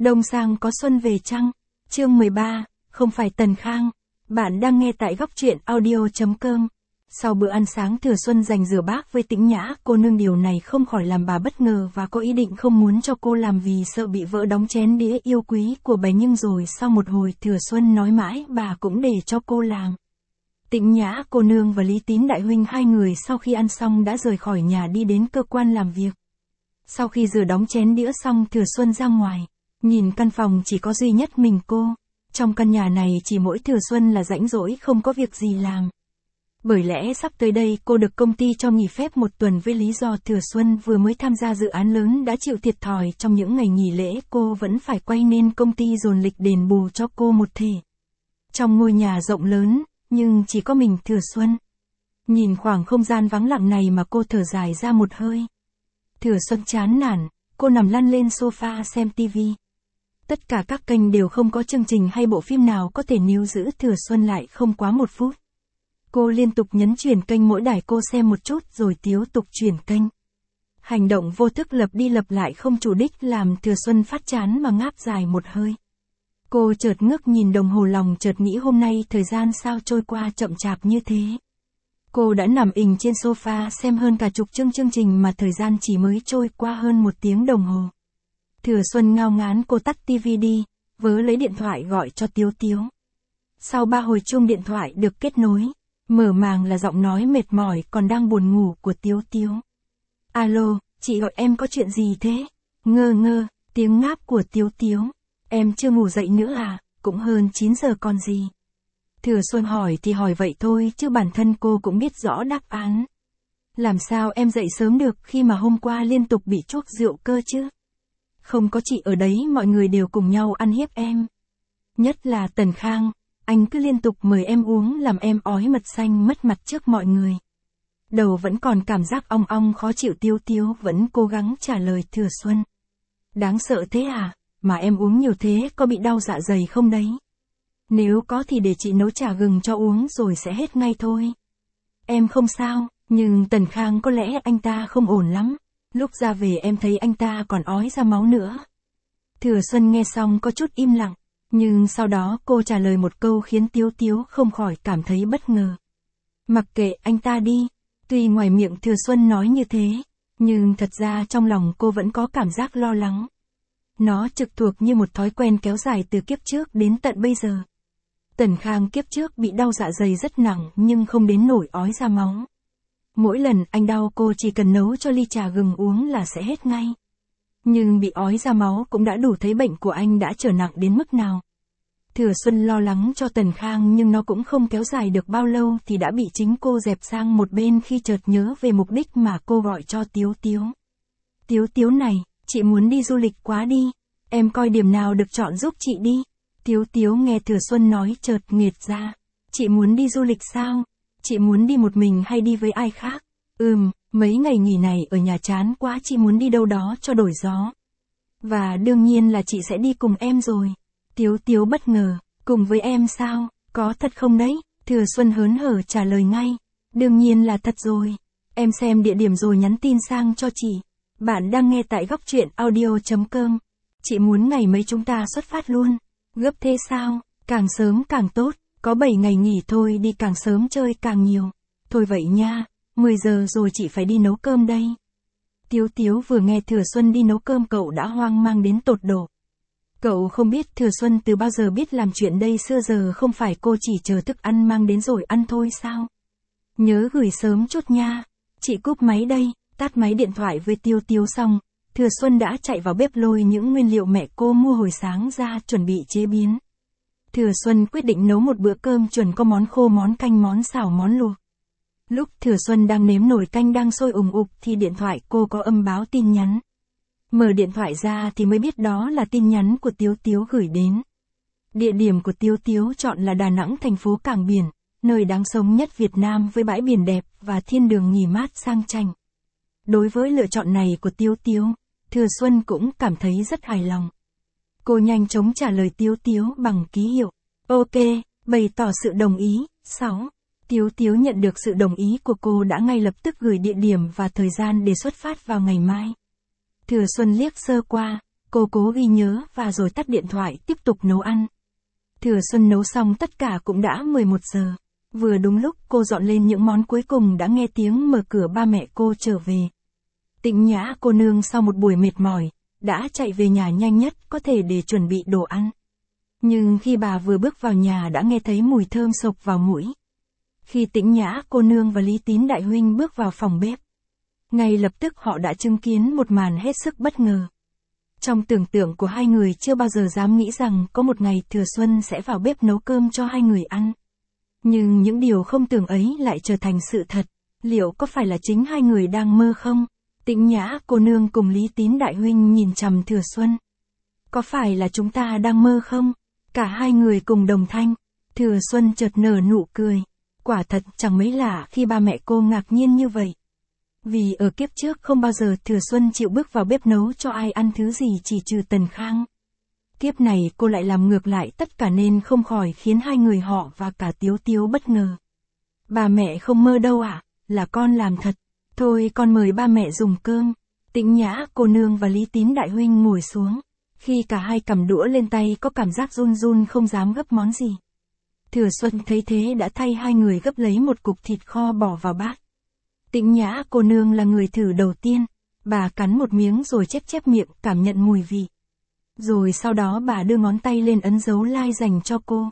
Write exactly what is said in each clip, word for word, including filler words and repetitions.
Đông sang có xuân về chăng? Chương mười ba, không phải Tần Khang. Bạn đang nghe tại góc truyện audio chấm com. Sau bữa ăn sáng Thừa Xuân dành rửa bát với Tĩnh Nhã, cô nương điều này không khỏi làm bà bất ngờ và có ý định không muốn cho cô làm vì sợ bị vỡ đóng chén đĩa yêu quý của bà, nhưng rồi sau một hồi Thừa Xuân nói mãi bà cũng để cho cô làm. Tĩnh Nhã cô nương và Lý Tín đại huynh hai người sau khi ăn xong đã rời khỏi nhà đi đến cơ quan làm việc. Sau khi rửa đóng chén đĩa xong Thừa Xuân ra ngoài, nhìn căn phòng chỉ có duy nhất mình cô. Trong căn nhà này chỉ mỗi Thừa Xuân là rãnh rỗi không có việc gì làm. Bởi lẽ sắp tới đây cô được công ty cho nghỉ phép một tuần với lý do Thừa Xuân vừa mới tham gia dự án lớn đã chịu thiệt thòi trong những ngày nghỉ lễ, cô vẫn phải quay nên công ty dồn lịch đền bù cho cô một thể. Trong ngôi nhà rộng lớn, nhưng chỉ có mình Thừa Xuân. Nhìn khoảng không gian vắng lặng này mà cô thở dài ra một hơi. Thừa Xuân chán nản, cô nằm lăn lên sofa xem tivi. Tất cả các kênh đều không có chương trình hay bộ phim nào có thể níu giữ Thừa Xuân lại không quá một phút. Cô liên tục nhấn chuyển kênh, mỗi đài cô xem một chút rồi tiếp tục chuyển kênh. Hành động vô thức lặp đi lặp lại không chủ đích làm Thừa Xuân phát chán mà ngáp dài một hơi. Cô chợt ngước nhìn đồng hồ, lòng chợt nghĩ hôm nay thời gian sao trôi qua chậm chạp như thế. Cô đã nằm ình trên sofa xem hơn cả chục chương chương trình mà thời gian chỉ mới trôi qua hơn một tiếng đồng hồ. Thừa Xuân ngao ngán cô tắt tivi đi, vớ lấy điện thoại gọi cho Tiếu Tiếu. Sau ba hồi chuông điện thoại được kết nối, mở màng là giọng nói mệt mỏi còn đang buồn ngủ của Tiếu Tiếu. Alo, chị gọi em có chuyện gì thế? Ngơ ngơ, tiếng ngáp của Tiếu Tiếu. Em chưa ngủ dậy nữa à, cũng hơn chín giờ còn gì. Thừa Xuân hỏi thì hỏi vậy thôi chứ bản thân cô cũng biết rõ đáp án. Làm sao em dậy sớm được khi mà hôm qua liên tục bị chuốc rượu cơ chứ? Không có chị ở đấy mọi người đều cùng nhau ăn hiếp em. Nhất là Tần Khang, anh cứ liên tục mời em uống làm em ói mật xanh mất mặt trước mọi người. Đầu vẫn còn cảm giác ong ong khó chịu. Tiếu Tiếu vẫn cố gắng trả lời Thừa Xuân. Đáng sợ thế à, mà em uống nhiều thế có bị đau dạ dày không đấy? Nếu có thì để chị nấu trà gừng cho uống rồi sẽ hết ngay thôi. Em không sao, nhưng Tần Khang có lẽ anh ta không ổn lắm. Lúc ra về em thấy anh ta còn ói ra máu nữa. Thừa Xuân nghe xong có chút im lặng, nhưng sau đó cô trả lời một câu khiến Tiếu Tiếu không khỏi cảm thấy bất ngờ. Mặc kệ anh ta đi. Tuy ngoài miệng Thừa Xuân nói như thế, nhưng thật ra trong lòng cô vẫn có cảm giác lo lắng. Nó trực thuộc như một thói quen kéo dài từ kiếp trước đến tận bây giờ. Tần Khang kiếp trước bị đau dạ dày rất nặng nhưng không đến nổi ói ra máu. Mỗi lần anh đau cô chỉ cần nấu cho ly trà gừng uống là sẽ hết ngay. Nhưng bị ói ra máu cũng đã đủ thấy bệnh của anh đã trở nặng đến mức nào. Thừa Xuân lo lắng cho Tần Khang nhưng nó cũng không kéo dài được bao lâu thì đã bị chính cô dẹp sang một bên khi chợt nhớ về mục đích mà cô gọi cho Tiếu Tiếu. Tiếu Tiếu này, chị muốn đi du lịch quá đi. Em coi điểm nào được chọn giúp chị đi. Tiếu Tiếu nghe Thừa Xuân nói chợt nghệt ra. Chị muốn đi du lịch sao? Chị muốn đi một mình hay đi với ai khác? Ừm, mấy ngày nghỉ này ở nhà chán quá, chị muốn đi đâu đó cho đổi gió. Và đương nhiên là chị sẽ đi cùng em rồi. Tiếu Tiếu bất ngờ, cùng với em sao? Có thật không đấy? Thừa Xuân hớn hở trả lời ngay. Đương nhiên là thật rồi. Em xem địa điểm rồi nhắn tin sang cho chị. Bạn đang nghe tại góc truyện audio chấm com. Chị muốn ngày mấy chúng ta xuất phát luôn. Gấp thế sao? Càng sớm càng tốt. Có bảy ngày nghỉ thôi, đi càng sớm chơi càng nhiều. Thôi vậy nha, mười giờ rồi chị phải đi nấu cơm đây. Tiếu Tiếu vừa nghe Thừa Xuân đi nấu cơm cậu đã hoang mang đến tột độ. Cậu không biết Thừa Xuân từ bao giờ biết làm chuyện đây, xưa giờ không phải cô chỉ chờ thức ăn mang đến rồi ăn thôi sao? Nhớ gửi sớm chút nha. Chị cúp máy đây. Tắt máy điện thoại với Tiếu Tiếu xong, Thừa Xuân đã chạy vào bếp lôi những nguyên liệu mẹ cô mua hồi sáng ra chuẩn bị chế biến. Thừa Xuân quyết định nấu một bữa cơm chuẩn, có món khô, món canh, món xào, món luộc. Lúc Thừa Xuân đang nếm nồi canh đang sôi ùng ục thì điện thoại cô có âm báo tin nhắn. Mở điện thoại ra thì mới biết đó là tin nhắn của Tiếu Tiếu gửi đến. Địa điểm của Tiếu Tiếu chọn là Đà Nẵng, thành phố cảng biển, nơi đáng sống nhất Việt Nam với bãi biển đẹp và thiên đường nghỉ mát sang chảnh. Đối với lựa chọn này của Tiếu Tiếu, Thừa Xuân cũng cảm thấy rất hài lòng. Cô nhanh chóng trả lời Tiếu Tiếu bằng ký hiệu. Ok, bày tỏ sự đồng ý. sáu. Tiếu Tiếu nhận được sự đồng ý của cô đã ngay lập tức gửi địa điểm và thời gian để xuất phát vào ngày mai. Thừa Xuân liếc sơ qua, Cô cố ghi nhớ và rồi tắt điện thoại tiếp tục nấu ăn. Thừa Xuân nấu xong tất cả cũng đã mười một giờ. Vừa đúng lúc cô dọn lên những món cuối cùng đã nghe tiếng mở cửa ba mẹ cô trở về. Tĩnh Nhã cô nương sau một buổi mệt mỏi, đã chạy về nhà nhanh nhất có thể để chuẩn bị đồ ăn. Nhưng khi bà vừa bước vào nhà đã nghe thấy mùi thơm sộc vào mũi. Khi Tĩnh Nhã cô nương và Lý Tín đại huynh bước vào phòng bếp, ngay lập tức họ đã chứng kiến một màn hết sức bất ngờ. Trong tưởng tượng của hai người chưa bao giờ dám nghĩ rằng có một ngày Thừa Xuân sẽ vào bếp nấu cơm cho hai người ăn. Nhưng những điều không tưởng ấy lại trở thành sự thật. Liệu có phải là chính hai người đang mơ không? Tĩnh Nhã cô nương cùng Lý Tín đại huynh nhìn chằm Thừa Xuân. Có phải là chúng ta đang mơ không? Cả hai người cùng đồng thanh. Thừa Xuân chợt nở nụ cười. Quả thật chẳng mấy lạ khi ba mẹ cô ngạc nhiên như vậy. Vì ở kiếp trước không bao giờ Thừa Xuân chịu bước vào bếp nấu cho ai ăn thứ gì chỉ trừ Tần Khang. Kiếp này cô lại làm ngược lại tất cả nên không khỏi khiến hai người họ và cả Tiếu Tiếu bất ngờ. Bà mẹ không mơ đâu ạ, à, là con làm thật. Thôi con mời ba mẹ dùng cơm. Tĩnh Nhã cô nương và Lý Tín đại huynh ngồi xuống. Khi cả hai cầm đũa lên tay có cảm giác run run không dám gấp món gì. Thừa Xuân thấy thế đã thay hai người gấp lấy một cục thịt kho bỏ vào bát. Tĩnh Nhã cô nương là người thử đầu tiên. Bà cắn một miếng rồi chép chép miệng cảm nhận mùi vị. Rồi sau đó bà đưa ngón tay lên ấn dấu like dành cho cô.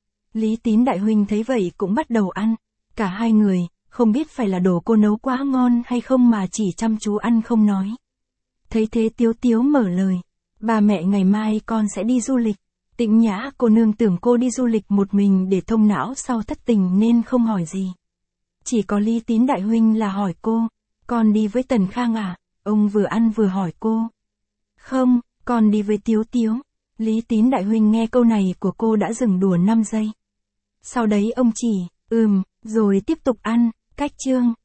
Lý Tín đại huynh thấy vậy cũng bắt đầu ăn. Cả hai người, không biết phải là đồ cô nấu quá ngon hay không mà chỉ chăm chú ăn không nói. Thấy thế Tiếu Tiếu mở lời. Ba mẹ ngày mai con sẽ đi du lịch. Tĩnh Nhã cô nương tưởng cô đi du lịch một mình để thông não sau thất tình nên không hỏi gì. Chỉ có Lý Tín đại huynh là hỏi cô. Con đi với Tần Khang à? Ông vừa ăn vừa hỏi cô. Không, con đi với Tiếu Tiếu. Lý Tín đại huynh nghe câu này của cô đã dừng đùa năm giây. Sau đấy ông chỉ, ừm, rồi tiếp tục ăn. Cách chương